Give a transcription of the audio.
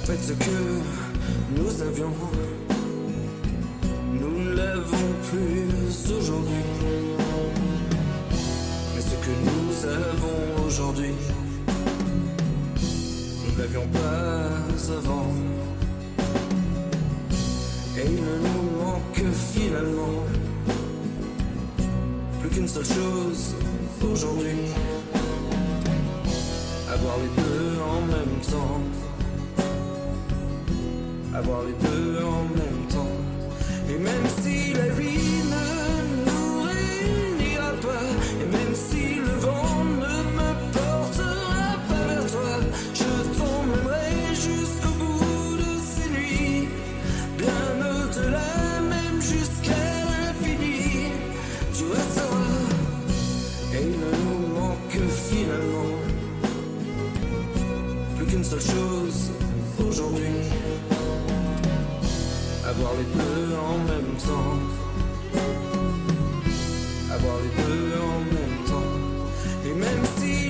fait, ce que nous avions, nous ne l'avons plus aujourd'hui. Mais ce que nous avons aujourd'hui, nous ne l'avions pas avant. Et il ne nous manque finalement plus qu'une seule chose aujourd'hui: avoir les deux en même temps. Avoir les deux en même temps. Et même si la vie ne nous réunira pas, et même si le vent ne me portera pas vers toi, je t'emmènerai jusqu'au bout de ces nuits, bien au-delà, même jusqu'à l'infini. Tu resteras, et il ne nous manque finalement plus qu'une seule chose aujourd'hui: avoir les deux en même temps. Avoir les deux en même temps. Et même si